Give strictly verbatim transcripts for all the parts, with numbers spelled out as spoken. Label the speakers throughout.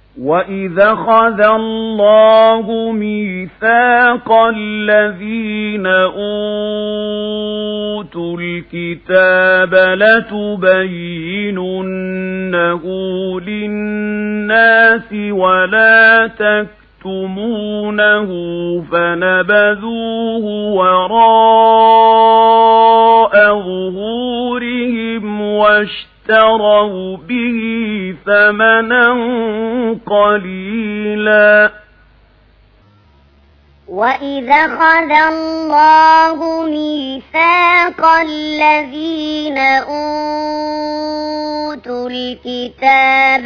Speaker 1: وَإِذَا أَخَذَ اللَّهُ مِيثَاقَ الَّذِينَ أُوتُوا الْكِتَابَ لَتُبَيِّنُنَّهُ لِلنَّاسِ وَلَا تَكْتُمُونَهُ فَنَبَذُوهُ وَرَاءَ ظُهُورِهِمْ وَاشْتَرَوْا بِهِ ثَمَنًا قَلِيلًا.
Speaker 2: وَإِذَا أَخَذَ اللَّهُ مِيثَاقَ الَّذِينَ أُوتُوا الْكِتَابَ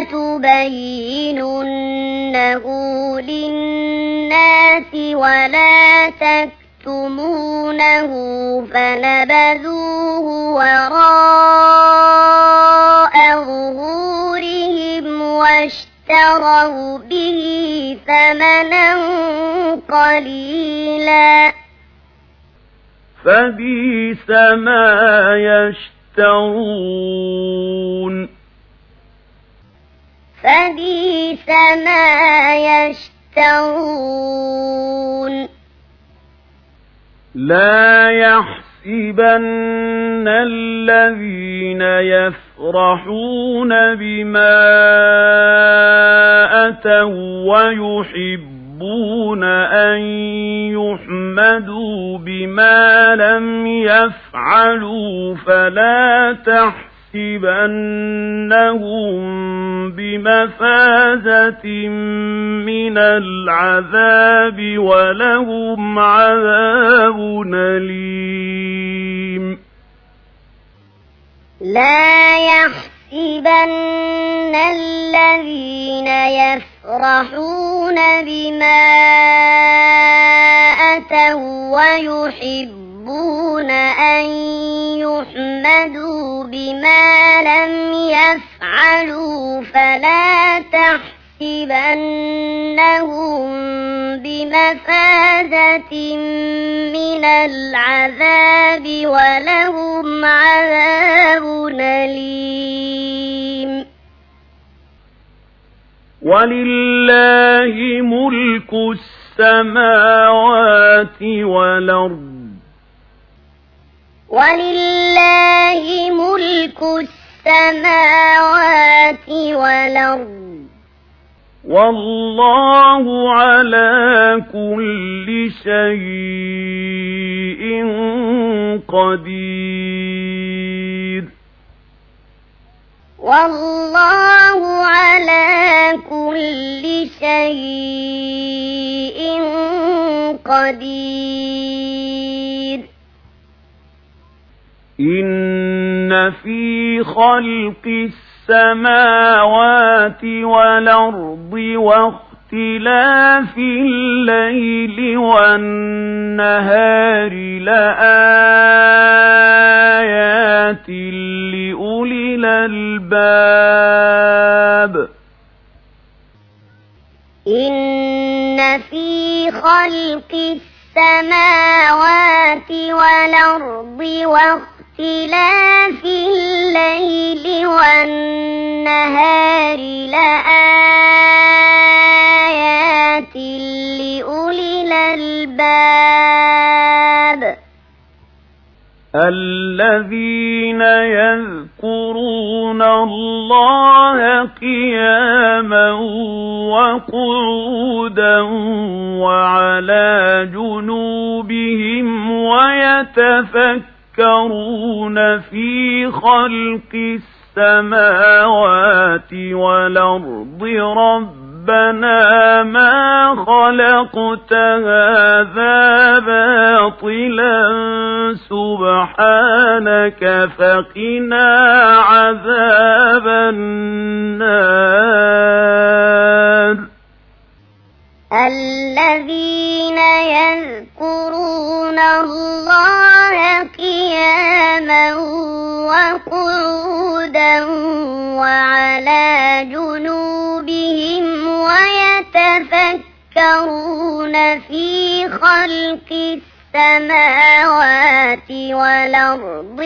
Speaker 2: لَتُبَيِّنُنَّهُ لِلنَّاسِ وَلَا تَكْتُمُونَهُ فَنَبَذُوهُ وَرَاءَ ظُهُورِهِمْ وَاشْتَرَوْا بِهِ ثَمَنًا قَلِيلًا
Speaker 1: فَبِئْسَ مَا يَشْتَرُونَ
Speaker 2: فَبِئْسَ مَا يَشْتَرُونَ
Speaker 1: لَا يَحْسَبَنَّ الَّذِينَ يَفْرَحُونَ بِمَا أَتَوا وَيُحِبُّونَ أَن يُحْمَدُوا بِمَا لَمْ يَفْعَلُوا فَلَا تَحْسَبَنَّهُم بِمَفَازَةٍ مِّنَ الْعَذَابِ وَلَهُمْ عَذَابٌ أَلِيمٌ.
Speaker 2: لا يحسبن الذين يفرحون بما أتوا ويحبون أن يحمدوا بما لم يفعلوا فلا تحسبنهم بمفازة من العذاب ولهم عذاب أليم.
Speaker 1: ولله ملك السماوات والأرض
Speaker 2: ولله ملك السماوات والأرض
Speaker 1: والله على كل شيء قدير.
Speaker 2: والله على كل شيء قدير.
Speaker 1: إن في خلق السماوات والأرض واختلاف الليل والنهار لآيات لأولي الألباب.
Speaker 2: إن في خلق السماوات والأرض واختلاف الليل والنهار لآيات لأولي الألباب.
Speaker 1: الذين يذكرون الله قياما وقعودا وعلى جنوبهم ويتفكرون في خلق السماوات والأرض ربنا ما خلقت هذا باطلا سبحانك فقنا عذاب النار.
Speaker 2: الذين يذكرون الله قياما وقعودا وعلى جنوبهم ويتفكرون في خلق السماوات والأرض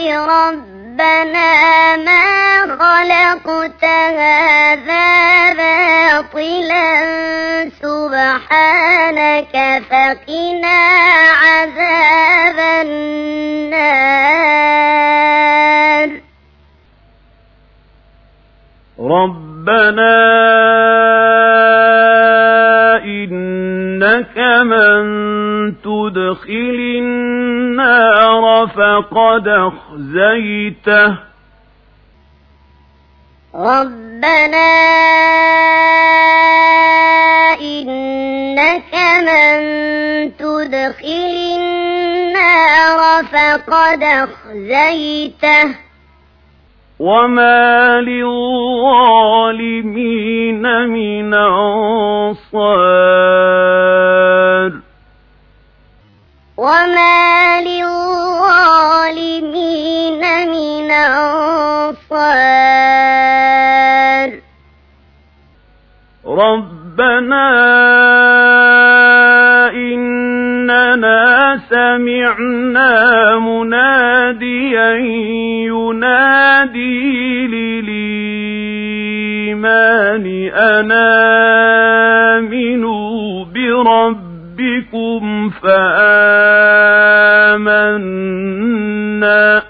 Speaker 2: ربنا ما خلقت هذا باطلا باطلا سبحانك فقنا عذاب النار
Speaker 1: ربنا إنك من تدخل النار فقد أخزيته
Speaker 2: ربنا إنك من تدخل النار فقد أخزيته
Speaker 1: وما للظالمين من أنصار
Speaker 2: وما للظالمين من أنصار
Speaker 1: ربنا إننا سمعنا مناديا ينادي للإيمان أن آمنوا بربكم فآمنا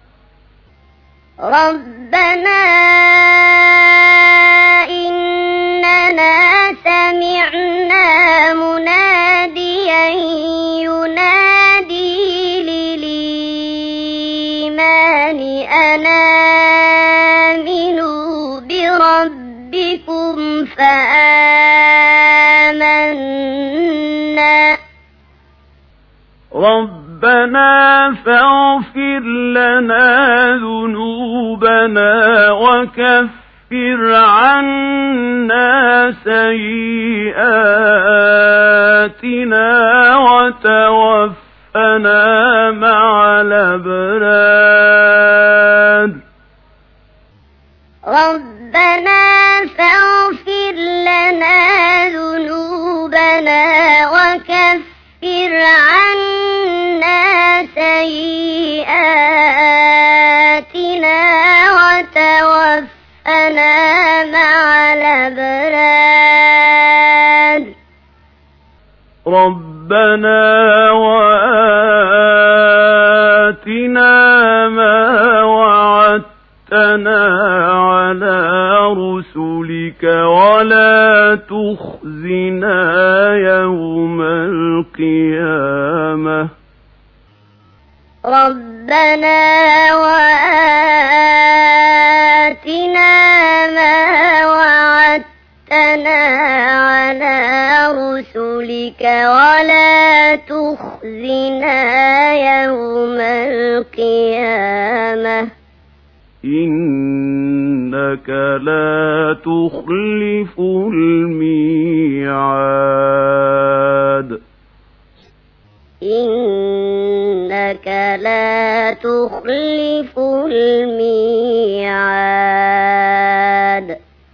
Speaker 2: ربنا إننا سمعنا مناديا ينادي للإيمان أن آمنوا بربكم فآمنا
Speaker 1: ربنا فاغفر لنا ذنوبنا وكفر عنا سيئاتنا وتوفنا مع الأبرار
Speaker 2: ربنا فاغفر لنا ذنوبنا وكفر عنا سيئاتنا وتوفنا مع الأبرار
Speaker 1: ربنا وآتنا ما وعدتنا على رسلك ولا تخزنا يوم القيامة
Speaker 2: ربنا وآتنا ما وعدتنا على رسلك ولا تخزنا يوم القيامة
Speaker 1: إنك لا تخلف الميعاد
Speaker 2: إنك لا تخلف الميعاد